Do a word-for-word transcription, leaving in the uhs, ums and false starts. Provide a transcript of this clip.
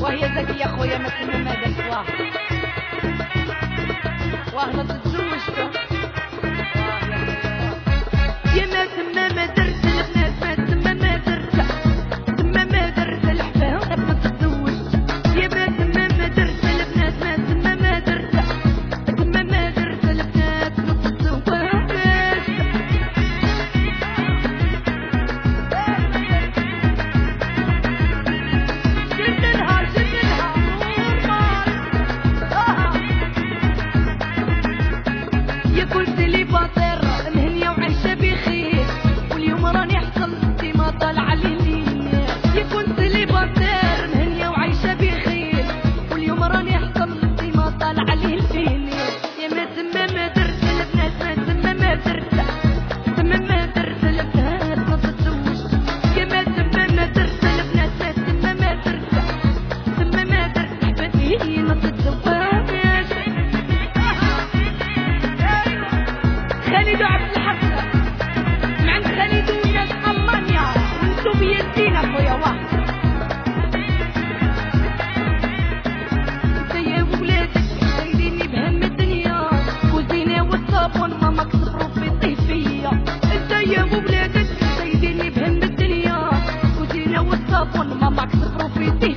واه يا زكي يا خويا ما تسمى ما درت واه واه ما تتزوجت واه يا ما تسمى ما درت البنات ما تسمى ما درت تسمى ما درت الحفاوة ما تتزوجت يا ما تسمى ما درت البنات ما تسمى ما درت تسمى ما درت البنات ما تتزوجت قلت لي باطر مهنية وعايشة بخير واليوم راني حصلت ما طالعة لي الليل يا كنت لي باطر مهنية وعايشة بخير واليوم راني حصلت ما طالعة لي الليل يا ما تما ما درت البنات ما تما ما درت تما ما درت البنات ما تتزوجت يا ما تما ما درت البنات ما تما ما درت تما ما درت حبتي ما تتزوجت خالد عبد الحق مع خالد وناس ألمانيا وانتو بيدين اخويا واه انت يا ولادك سايريني بهم الدنيا كوزينة والصابون ماما كسبرو في طيفية انت يا ولادك سايريني بهم الدنيا كوزينة والصابون ماما كسبرو في طيفية